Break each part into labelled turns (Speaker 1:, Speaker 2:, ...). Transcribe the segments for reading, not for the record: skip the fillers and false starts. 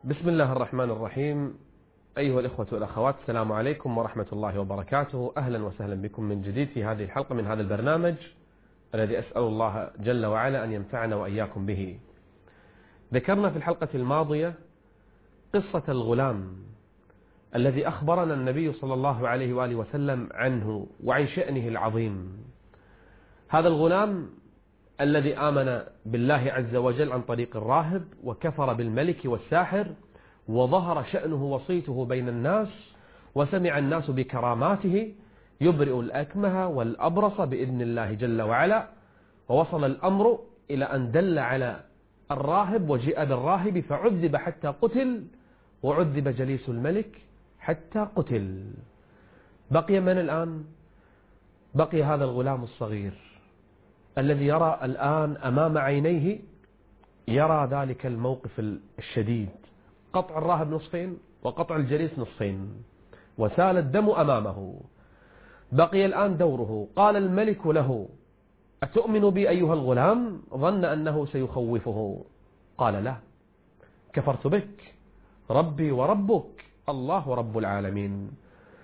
Speaker 1: بسم الله الرحمن الرحيم. أيها الإخوة والأخوات، السلام عليكم ورحمة الله وبركاته. أهلا وسهلا بكم من جديد في هذه الحلقة من هذا البرنامج الذي أسأل الله جل وعلا أن ينفعنا وإياكم به. ذكرنا في الحلقة الماضية قصة الغلام الذي أخبرنا النبي صلى الله عليه وآله وسلم عنه وعن شأنه العظيم. هذا الغلام الذي آمن بالله عز وجل عن طريق الراهب وكفر بالملك والساحر، وظهر شأنه وصيته بين الناس، وسمع الناس بكراماته يبرئ الأكمه والأبرص بإذن الله جل وعلا، ووصل الأمر إلى أن دل على الراهب وجيء بالراهب فعذب حتى قتل، وعذب جليس الملك حتى قتل. بقي من الآن؟ بقي هذا الغلام الصغير الذي يرى الآن أمام عينيه، يرى ذلك الموقف الشديد، قطع الراهب نصفين وقطع الجليس نصفين، وسال الدم أمامه. بقي الآن دوره. قال الملك له: أتؤمن بي أيها الغلام؟ ظن أنه سيخوفه. قال: لا، كفرت بك، ربي وربك الله رب العالمين.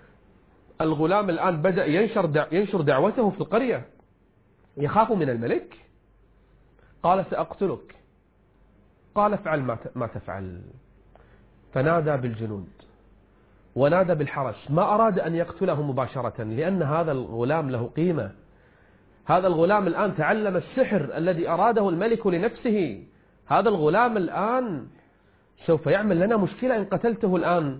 Speaker 1: الغلام الآن بدأ ينشر دعوته في القرية، يخاف من الملك. قال: سأقتلك. قال: افعل ما تفعل. فنادى بالجنود ونادى بالحرس. ما أراد أن يقتله مباشرة، لأن هذا الغلام له قيمة. هذا الغلام الآن تعلم السحر الذي أراده الملك لنفسه. هذا الغلام الآن سوف يعمل لنا مشكلة إن قتلته الآن.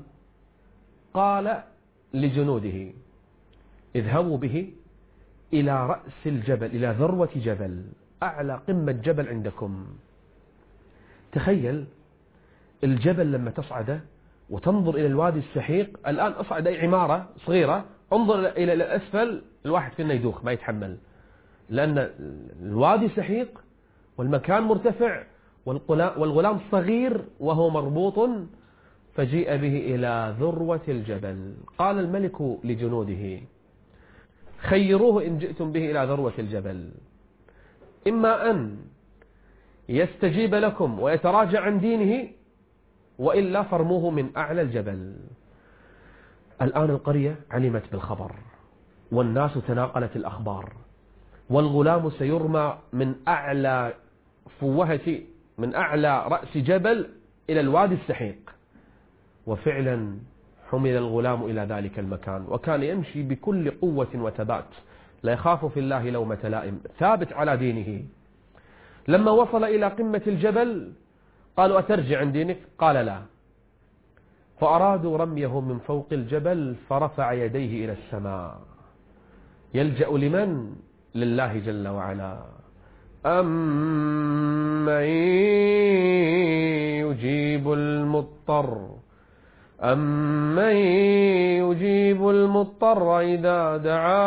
Speaker 1: قال لجنوده: اذهبوا به إلى رأس الجبل، إلى ذروة جبل، أعلى قمة جبل عندكم. تخيل الجبل لما تصعده وتنظر إلى الوادي السحيق. الآن أصعد أي عمارة صغيرة، انظر إلى الأسفل، الواحد فينا يدوخ ما يتحمل، لأن الوادي سحيق والمكان مرتفع والغلام صغير وهو مربوط. فجيء به إلى ذروة الجبل. قال الملك لجنوده: خيروه إن جئتم به إلى ذروة الجبل، إما أن يستجيب لكم ويتراجع عن دينه، وإلا فرموه من أعلى الجبل. الآن القرية علمت بالخبر، والناس تناقلت الأخبار، والغلام سيرمى من أعلى فوهة، من أعلى رأس جبل إلى الوادي السحيق. وفعلا حمل الغلام إلى ذلك المكان، وكان يمشي بكل قوة وثبات، لا يخاف في الله لومة لائم، ثابت على دينه. لما وصل إلى قمة الجبل قالوا: أترجع عن دينك؟ قال: لا. فأرادوا رميه من فوق الجبل، فرفع يديه إلى السماء. يلجأ لمن؟ لله جل وعلا. أمن يجيب المضطر، أمن يجيب المضطر إذا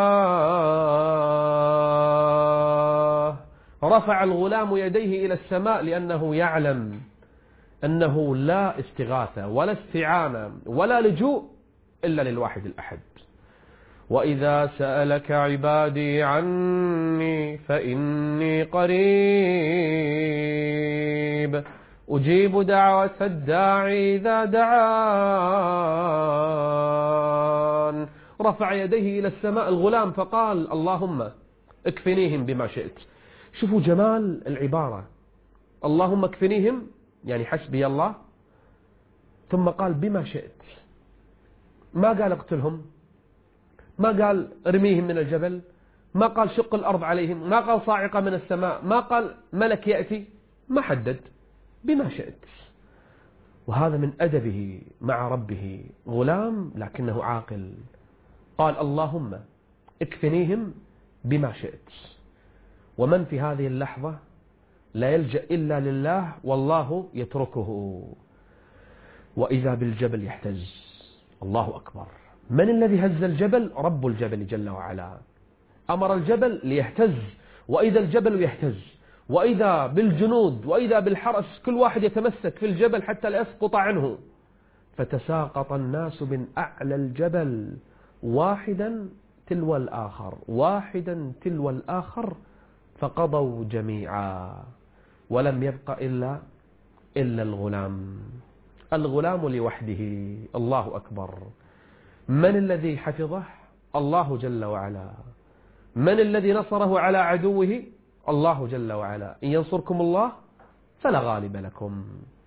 Speaker 1: دعاه. رفع الغلام يديه إلى السماء، لأنه يعلم أنه لا استغاثة ولا استعانة ولا لجوء إلا للواحد الأحد. وإذا سألك عبادي عني فإني قريب أجيب دعوة الداعي إذا دعان. رفع يديه إلى السماء الغلام فقال: اللهم اكفنيهم بما شئت. شوفوا جمال العبارة، اللهم اكفنيهم يعني حسبي الله، ثم قال بما شئت. ما قال اقتلهم، ما قال ارميهم من الجبل، ما قال شق الأرض عليهم، ما قال صاعقة من السماء، ما قال ملك يأتي، ما حدد، بما شئت. وهذا من أدبه مع ربه. غلام لكنه عاقل. قال: اللهم اكفنيهم بما شئت. ومن في هذه اللحظة لا يلجأ إلا لله، والله يتركه. وإذا بالجبل يهتز. الله أكبر. من الذي هز الجبل؟ رب الجبل جل وعلا. أمر الجبل ليهتز، وإذا الجبل يهتز، وإذا بالجنود وإذا بالحرس، كل واحد يتمسك في الجبل حتى لا يسقط عنه. فتساقط الناس من أعلى الجبل واحدا تلو الآخر، واحدا تلو الآخر، فقضوا جميعا، ولم يبق إلا الغلام. الغلام لوحده، الله أكبر. من الذي حفظه؟ الله جل وعلا. من الذي نصره على عدوه؟ الله جل وعلا. إن ينصركم الله فلا غالب لكم.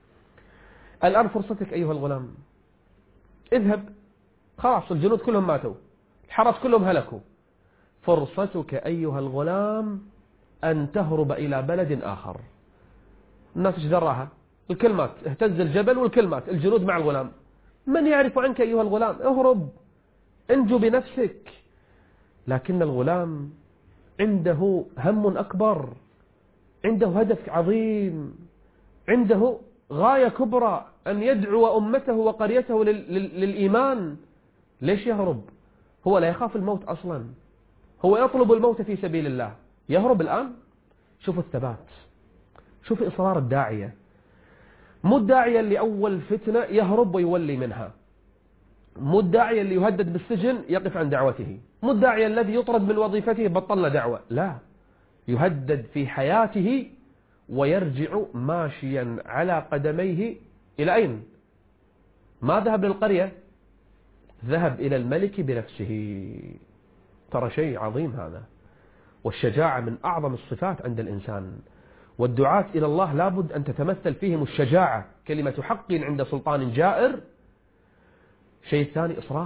Speaker 1: الآن فرصتك أيها الغلام، اذهب، خلاص الجنود كلهم ماتوا، الحرس كلهم هلكوا. فرصتك أيها الغلام أن تهرب إلى بلد آخر. الناس ايش دراها؟ الكل مات، اهتز الجبل والكل مات، الجنود مع الغلام. من يعرف عنك أيها الغلام؟ اهرب، انجو بنفسك. لكن الغلام عنده هم أكبر، عنده هدف عظيم، عنده غاية كبرى، أن يدعو أمته وقريته للإيمان. ليش يهرب؟ هو لا يخاف الموت أصلا، هو يطلب الموت في سبيل الله. يهرب الآن؟ شوف الثبات، شوف إصرار الداعية. مو الداعية اللي أول فتنة يهرب ويولي منها، مو الداعية اللي يهدد بالسجن يقف عن دعوته، مو الداعية الذي يطرد من وظيفته بطلنا دعوة، لا، يهدد في حياته ويرجع ماشيا على قدميه. إلى أين؟ ما ذهب للقرية، ذهب إلى الملك بنفسه. ترى شيء عظيم هذا. والشجاعة من أعظم الصفات عند الإنسان، والدعاة إلى الله لابد أن تتمثل فيهم الشجاعة، كلمة حق عند سلطان جائر. شيء ثاني إصرار.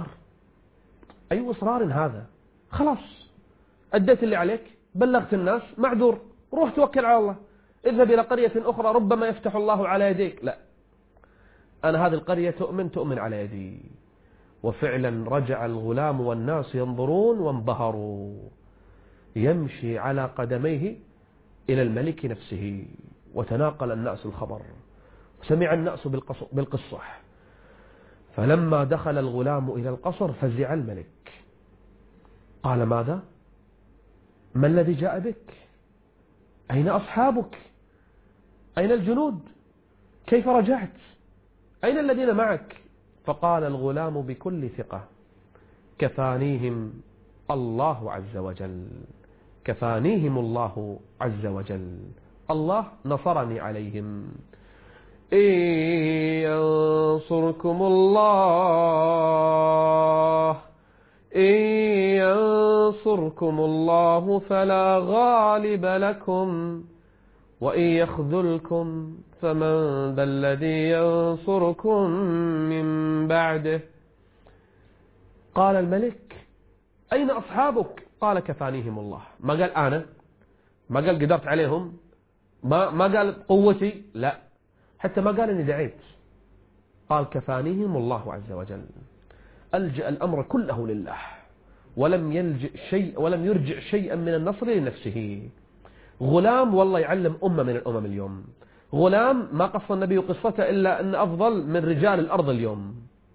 Speaker 1: أي إصرار هذا؟ خلاص أديت اللي عليك، بلغت الناس، معذور، روح توكل على الله، اذهب إلى قرية أخرى ربما يفتح الله على يديك. لا، أنا هذه القرية تؤمن على يدي. وفعلا رجع الغلام والناس ينظرون وانبهروا، يمشي على قدميه إلى الملك نفسه. وتناقل الناس الخبر، سمع الناس بالقصة. فلما دخل الغلام إلى القصر فزع الملك، قال: ماذا؟ ما الذي جاء بك؟ أين أصحابك؟ أين الجنود؟ كيف رجعت؟ أين الذين معك؟ فقال الغلام بكل ثقة: كفانيهم الله عز وجل، كفانيهم الله عز وجل، الله نصرني عليهم. إن ينصركم الله فلا غالب لكم، وإن يخذلكم فمن ذا الذي ينصركم من بعده. قال الملك: أين أصحابك؟ قال: كفانيهم الله. ما قال أنا، ما قال قدرت عليهم، ما قال قوتي، لا، حتى ما قال إني دعيت، قال: كفانيهم الله عز وجل. ألجأ الأمر كله لله، ولم يرجع شيئا من النصر لنفسه. غلام والله يعلم أمة من الأمم اليوم. غلام ما قص النبي قصته إلا أن أفضل من رجال الأرض اليوم.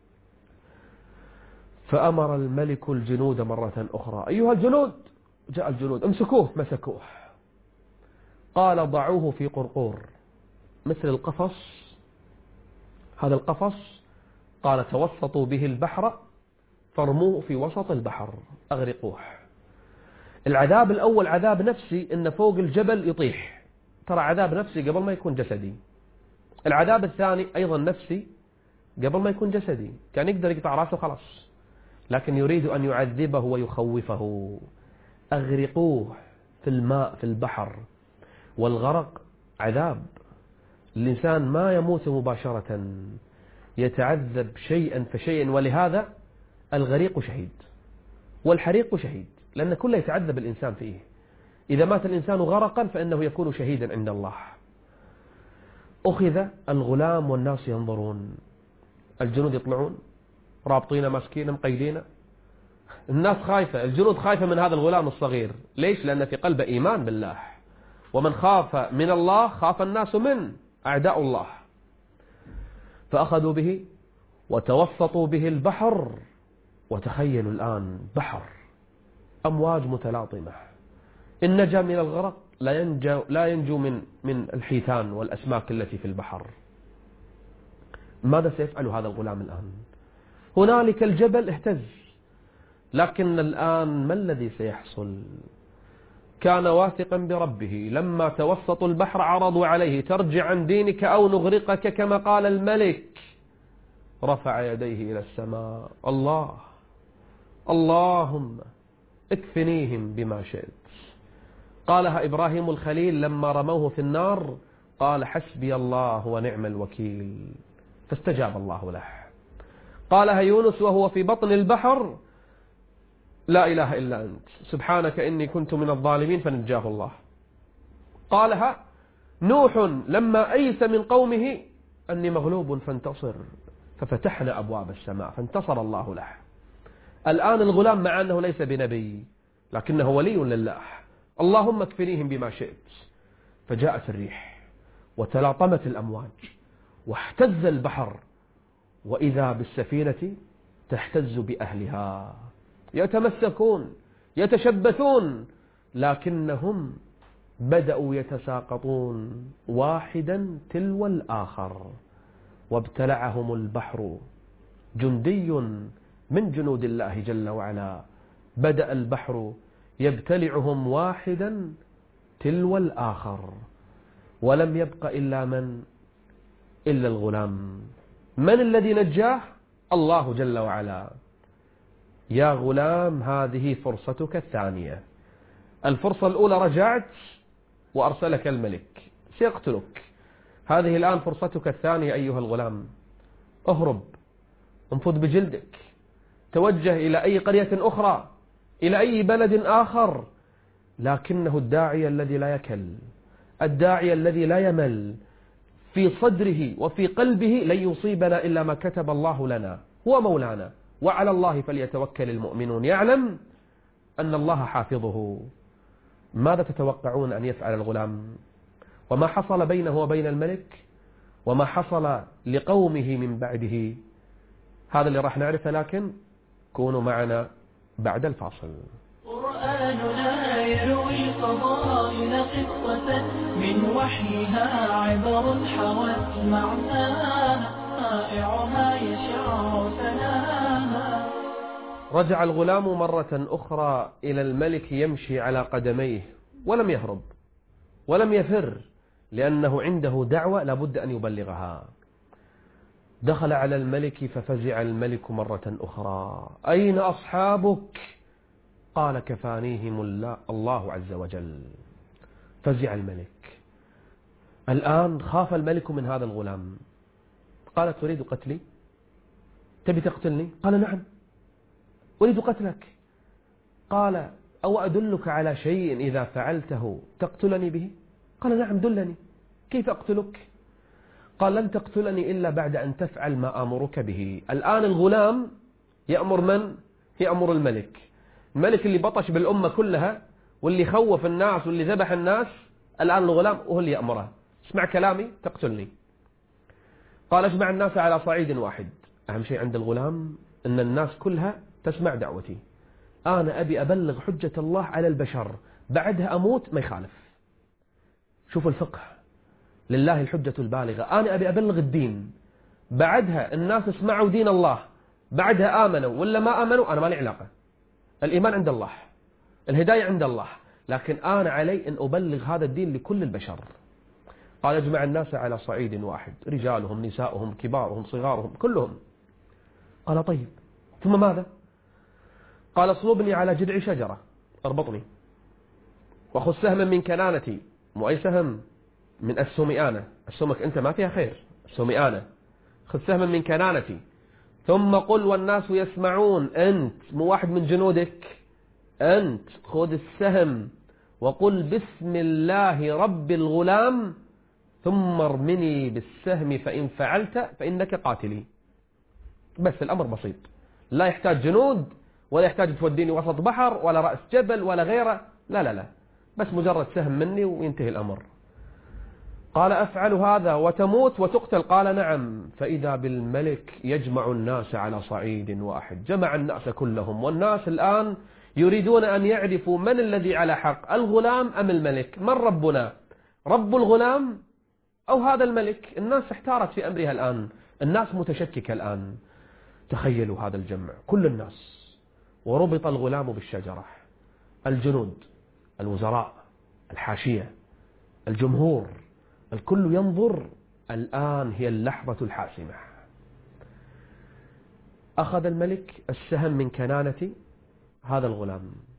Speaker 1: فأمر الملك الجنود مرة أخرى: أيها الجنود. جاء الجنود، امسكوه، مسكوه. قال: ضعوه في قرقور مثل القفص، هذا القفص. قال: توسطوا به البحر فارموه في وسط البحر، أغرقوه. العذاب الأول عذاب نفسي، إن فوق الجبل يطيح، ترى عذاب نفسي قبل ما يكون جسدي. العذاب الثاني أيضا نفسي قبل ما يكون جسدي، كان يقدر يقطع راسه خلاص، لكن يريد أن يعذبه ويخوفه. أغرقوه في الماء في البحر. والغرق عذاب، الإنسان ما يموت مباشرة، يتعذب شيئا فشيئا. ولهذا الغريق شهيد والحريق شهيد، لأن كله يتعذب الإنسان فيه. إذا مات الإنسان غرقا فإنه يكون شهيدا عند الله. أخذ الغلام والناس ينظرون، الجنود يطلعون رابطين ماسكين مقيدين، الناس خايفة، الجنود خايفة من هذا الغلام الصغير. ليش؟ لأن في قلبه إيمان بالله، ومن خاف من الله خاف الناس من أعداء الله. فأخذوا به وتوسطوا به البحر. وتخيلوا الآن بحر، أمواج متلاطمة، إن نجا من الغرق لا ينجو من الحيتان والأسماك التي في البحر. ماذا سيفعل هذا الغلام الآن؟ هنالك الجبل اهتز، لكن الآن ما الذي سيحصل؟ كان واثقا بربه، لما توسطوا البحر عرضوا عليه: ترجع عن دينك أو نغرقك كما قال الملك. رفع يديه إلى السماء: اللهم اكفنيهم بما شئت. قالها إبراهيم الخليل لما رموه في النار، قال: حسبي الله ونعم الوكيل، فاستجاب الله له. قالها يونس وهو في بطن البحر: لا إله إلا أنت سبحانك إني كنت من الظالمين، فنجاه الله. قالها نوح لما أيس من قومه: أني مغلوب فانتصر، ففتحنا أبواب السماء فانتصر الله له. الآن الغلام مع أنه ليس بنبي لكنه ولي لله: اللهم اكفنيهم بما شئت. فجاءت الريح وتلاطمت الأمواج واهتز البحر، وإذا بالسفينة تهتز بأهلها يتمسكون يتشبثون، لكنهم بدأوا يتساقطون واحدا تلو الآخر، وابتلعهم البحر. جندي من جنود الله جل وعلا، بدأ البحر يبتلعهم واحدا تلو الآخر، ولم يبق إلا الغلام. من الذي نجاه؟ الله جل وعلا. يا غلام، هذه فرصتك الثانية. الفرصة الأولى رجعت وأرسلك الملك سيقتلك، هذه الآن فرصتك الثانية أيها الغلام. اهرب، انفض بجلدك، توجه إلى أي قرية أخرى، إلى أي بلد آخر، لكنه الداعي الذي لا يكل، الداعي الذي لا يمل، في صدره وفي قلبه لن يصيبنا إلا ما كتب الله لنا، هو مولانا، وعلى الله فليتوكل المؤمنون، يعلم أن الله حافظه. ماذا تتوقعون أن يفعل الغلام؟ وما حصل بينه وبين الملك، وما حصل لقومه من بعده، هذا اللي راح نعرفه، لكن كونوا معنا بعد الفاصل.
Speaker 2: قرآننا يروي الفضائل قصة من وحيها، عبر حوت معناها، رائعها يشع ثناها.
Speaker 1: رجع الغلام مرة أخرى إلى الملك يمشي على قدميه، ولم يهرب ولم يفر، لأنه عنده دعوة لابد أن يبلغها. دخل على الملك ففزع الملك مرة أخرى: أين أصحابك؟ قال: كفانيهم الله عز وجل. فزع الملك. الآن خاف الملك من هذا الغلام. قال: تريد قتلي؟ تبي تقتلني؟ قال: نعم أريد قتلك. قال: أو أدلك على شيء إذا فعلته تقتلني به؟ قال: نعم دلني، كيف أقتلك؟ قال: لن تقتلني إلا بعد أن تفعل ما أمرك به. الآن الغلام يأمر من؟ يأمر الملك. الملك اللي بطش بالأمة كلها واللي خوف الناس واللي ذبح الناس، الآن الغلام هو اللي يأمره: اسمع كلامي تقتلني. قال: اجمع الناس على صعيد واحد. أهم شيء عند الغلام أن الناس كلها تسمع دعوتي، أنا أبي أبلغ حجة الله على البشر، بعدها أموت ما يخالف. شوفوا الفقه، لله الحجة البالغة. أنا أبي أبلغ الدين، بعدها الناس اسمعوا دين الله، بعدها آمنوا ولا ما آمنوا أنا ما لي علاقة. الإيمان عند الله، الهداية عند الله، لكن أنا علي أن أبلغ هذا الدين لكل البشر. قال: اجمع الناس على صعيد واحد، رجالهم نساؤهم كبارهم صغارهم كلهم. قال: طيب، ثم ماذا؟ قال: اصلبني على جذع شجرة، اربطني، وخذ سهما من كنانتي، مو أي سهم، من السمئانة، السمك أنت ما فيها خير، السمئانة، خذ سهما من كنانتي، ثم قل والناس يسمعون، أنت مو واحد من جنودك، أنت خذ السهم وقل بسم الله رب الغلام، ثم ارمني بالسهم، فإن فعلت فإنك قاتلي. بس الأمر بسيط، لا يحتاج جنود، ولا يحتاج توديني وسط بحر ولا رأس جبل ولا غيره، لا لا لا، بس مجرد سهم مني وينتهي الأمر. قال: أفعل هذا وتموت وتقتل؟ قال: نعم. فإذا بالملك يجمع الناس على صعيد واحد، جمع الناس كلهم، والناس الآن يريدون أن يعرفوا من الذي على حق، الغلام أم الملك؟ من ربنا؟ رب الغلام أو هذا الملك؟ الناس احتارت في أمرها الآن، الناس متشككة الآن. تخيلوا هذا الجمع، كل الناس، وربط الغلام بالشجرة، الجنود، الوزراء، الحاشية، الجمهور، الكل ينظر. الآن هي اللحظة الحاسمة. أخذ الملك السهم من كنانة هذا الغلام.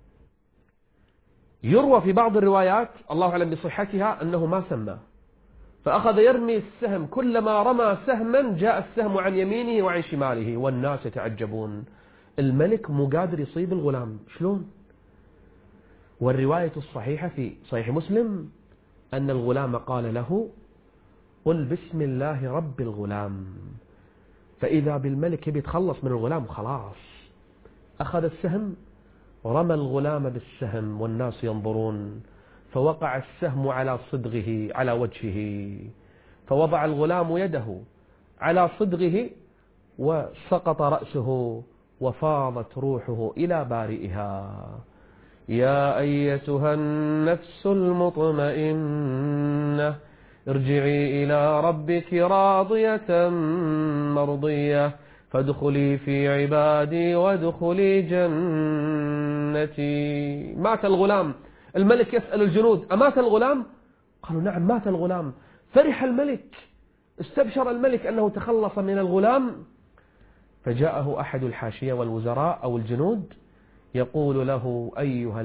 Speaker 1: يروى في بعض الروايات الله أعلم بصحتها أنه ما سمى، فأخذ يرمي السهم، كلما رمى سهما جاء السهم عن يمينه وعن شماله، والناس يتعجبون. الملك مو قادر يصيب الغلام، شلون؟ والرواية الصحيحة في صحيح مسلم أن الغلام قال له: قل بسم الله رب الغلام. فإذا بالملك بيتخلص من الغلام خلاص، أخذ السهم رمى الغلام بالسهم والناس ينظرون، فوقع السهم على صدغه على وجهه، فوضع الغلام يده على صدغه وسقط رأسه وفاضت روحه إلى بارئها. يا أيتها النفس المطمئنة ارجعي إلى ربك راضية مرضية فادخلي في عبادي وادخلي جنتي. مات الغلام. الملك يسأل الجنود: أمات الغلام؟ قالوا: نعم مات الغلام. فرح الملك، استبشر الملك أنه تخلص من الغلام. فجاءه أحد الحاشية والوزراء أو الجنود يقول له: أيها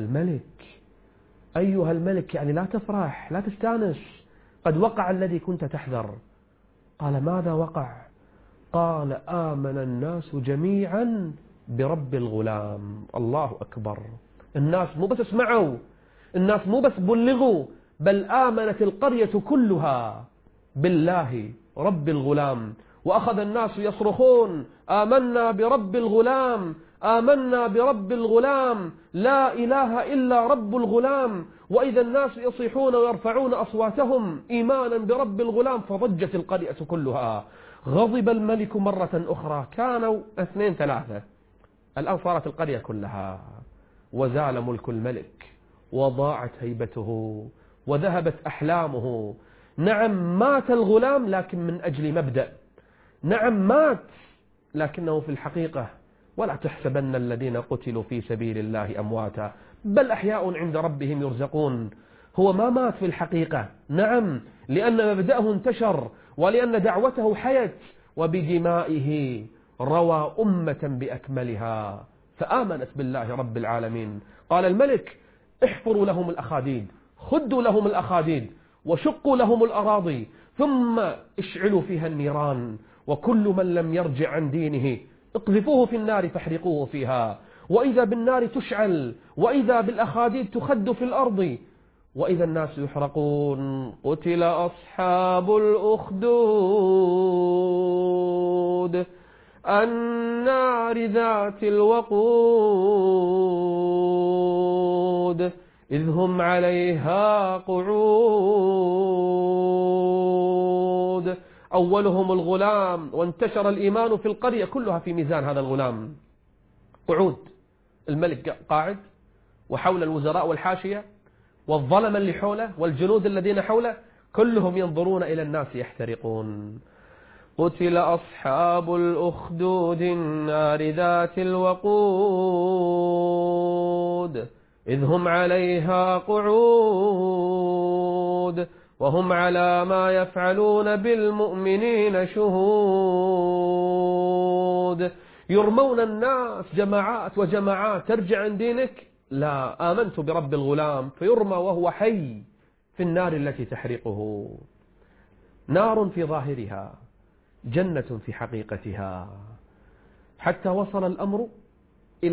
Speaker 1: الملك، يعني لا تفرح، لا تستانس، قد وقع الذي كنت تحذر. قال: ماذا وقع؟ قال: آمن الناس جميعا برب الغلام. الله أكبر. الناس مو بس اسمعوا، الناس مو بس بلغوا، بل آمنت القرية كلها بالله رب الغلام. وأخذ الناس يصرخون: آمنا برب الغلام، آمنا برب الغلام، لا إله إلا رب الغلام. وإذا الناس يصيحون ويرفعون أصواتهم إيمانا برب الغلام فضجت القرية كلها. غضب الملك مرة أخرى، كانوا 2 3، الآن صارت القرية كلها، وزال ملك الملك وضاعت هيبته وذهبت أحلامه. نعم مات الغلام لكن من أجل مبدأ، نعم مات لكنه في الحقيقة ولا تحسبن الذين قتلوا في سبيل الله أمواتا بل أحياء عند ربهم يرزقون. هو ما مات في الحقيقة، نعم، لأن مبدأه انتشر ولأن دعوته حيت، وبدمائه روى أمة بأكملها فآمنت بالله رب العالمين. قال الملك: احفروا لهم الأخاديد، خدوا لهم الأخاديد وشقوا لهم الأراضي، ثم اشعلوا فيها النيران، وكل من لم يرجع عن دينه اقذفوه في النار فاحرقوه فيها. وإذا بالنار تشعل، وإذا بالأخاديد تخد في الأرض، وإذا الناس يحرقون. قتل أصحاب الأخدود النار ذات الوقود إذ هم عليها قعود. أولهم الغلام، وانتشر الإيمان في القرية كلها في ميزان هذا الغلام. قعود، الملك قاعد وحول الوزراء والحاشية والظلم اللي حوله والجنود الذين حوله كلهم ينظرون إلى الناس يحترقون. قتل أصحاب الأخدود النار ذات الوقود إذ هم عليها قعود وهم على ما يفعلون بالمؤمنين شهود. يرمون الناس جماعات وجماعات، ترجع عن دينك؟ لا، آمنت برب الغلام، فيرمى وهو حي في النار التي تحرقه. نار في ظاهرها، جنة في حقيقتها. حتى وصل الأمر إلى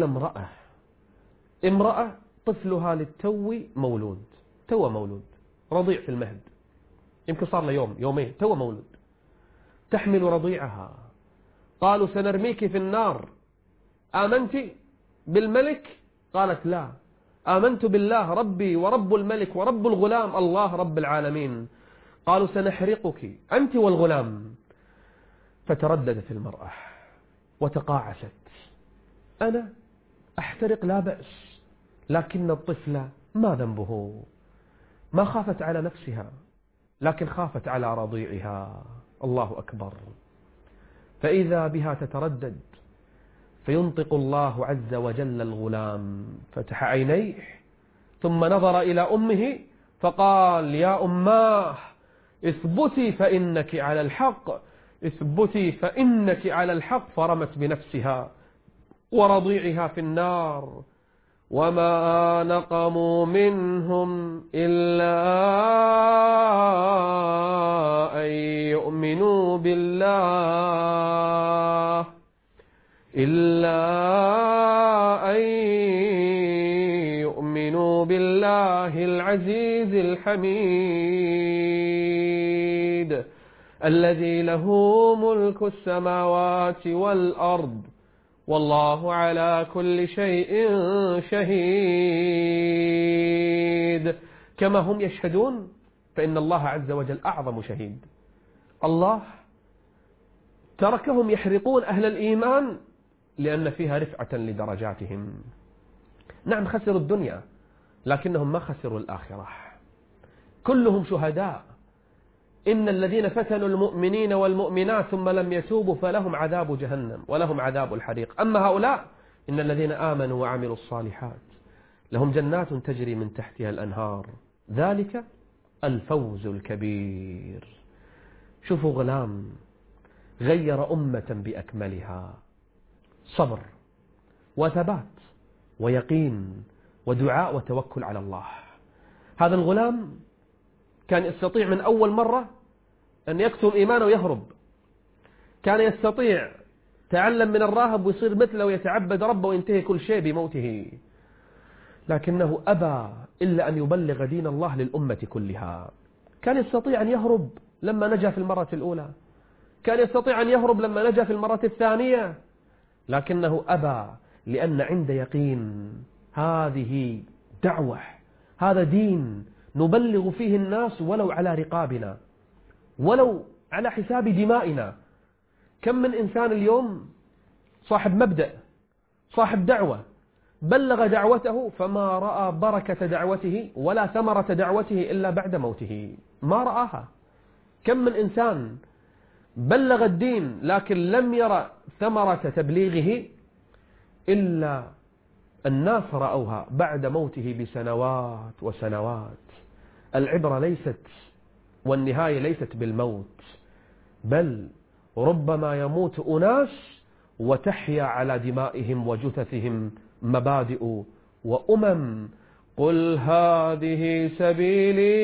Speaker 1: امرأة طفلها للتو مولود، رضيع في المهد، يمكن صار له يوم يومين، تو مولود، تحمل رضيعها. قالوا: سنرميك في النار، آمنت بالملك؟ قالت: لا، آمنت بالله ربي ورب الملك ورب الغلام الله رب العالمين. قالوا: سنحرقك أنت والغلام. فترددت المرأة وتقاعست: أنا أحترق لا بأس، لكن الطفل ما ذنبه؟ ما خافت على نفسها لكن خافت على رضيعها. الله أكبر. فإذا بها تتردد، فينطق الله عز وجل الغلام، فتح عينيه ثم نظر إلى أمه فقال: يا أماه اثبتي فإنك على الحق، اثبتي فإنك على الحق، فرمت بنفسها ورضيعها في النار. وما نقموا منهم إلا أن يؤمنوا بالله العزيز الحميد الذي له ملك السماوات والأرض والله على كل شيء شهيد. كما هم يشهدون فإن الله عز وجل أعظم شهيد. الله تركهم يحرقون أهل الإيمان لأن فيها رفعة لدرجاتهم. نعم خسروا الدنيا لكنهم ما خسروا الآخرة، كلهم شهداء. إن الذين فتنوا المؤمنين والمؤمنات ثم لم يتوبوا فلهم عذاب جهنم ولهم عذاب الحريق. أما هؤلاء إن الذين آمنوا وعملوا الصالحات لهم جنات تجري من تحتها الأنهار، ذلك الفوز الكبير. شوفوا غلام غير أمة بأكملها، صبر وثبات ويقين ودعاء وتوكل على الله. هذا الغلام كان يستطيع من أول مرة أن يكتم إيمانه ويهرب، كان يستطيع تعلم من الراهب ويصير مثله ويتعبد ربه وينتهي كل شيء بموته، لكنه أبى إلا أن يبلغ دين الله للأمة كلها. كان يستطيع أن يهرب لما نجا في المرة الأولى، كان يستطيع أن يهرب لما نجا في المرة الثانية، لكنه أبى لأن عنده يقين. هذه دعوة، هذا دين نبلغ فيه الناس ولو على رقابنا، ولو على حساب دمائنا. كم من إنسان اليوم صاحب مبدأ، صاحب دعوة، بلغ دعوته فما رأى بركة دعوته ولا ثمرة دعوته إلا بعد موته، ما رآها. كم من إنسان بلغ الدين لكن لم يرى ثمرة تبليغه إلا الناس رأوها بعد موته بسنوات وسنوات. العبرة ليست والنهاية ليست بالموت، بل ربما يموت أناس وتحيا على دمائهم وجثثهم مبادئ وأمم. قل هذه سبيلي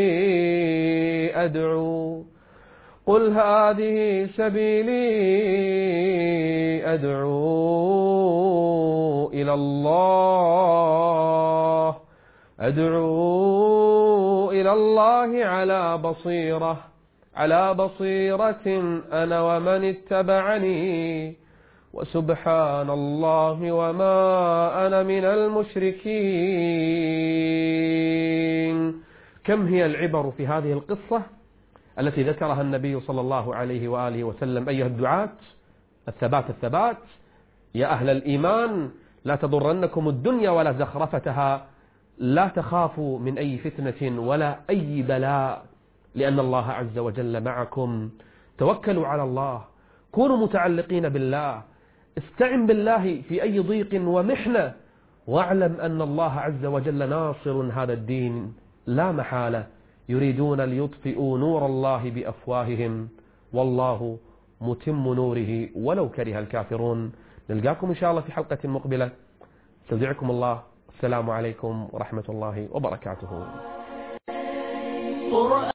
Speaker 1: أدعو إلى الله على بصيرة أنا ومن اتبعني وسبحان الله وما أنا من المشركين. كم هي العبر في هذه القصة التي ذكرها النبي صلى الله عليه وآله وسلم. أيها الدعاة، الثبات يا أهل الإيمان، لا تضرنكم الدنيا ولا زخرفتها، لا تخافوا من أي فتنة ولا أي بلاء لأن الله عز وجل معكم. توكلوا على الله، كونوا متعلقين بالله، استعن بالله في أي ضيق ومحنة، واعلم أن الله عز وجل ناصر هذا الدين لا محالة. يريدون ليطفئوا نور الله بأفواههم والله متم نوره ولو كره الكافرون. نلقاكم إن شاء الله في حلقة مقبلة. استودعكم الله، السلام عليكم ورحمة الله وبركاته.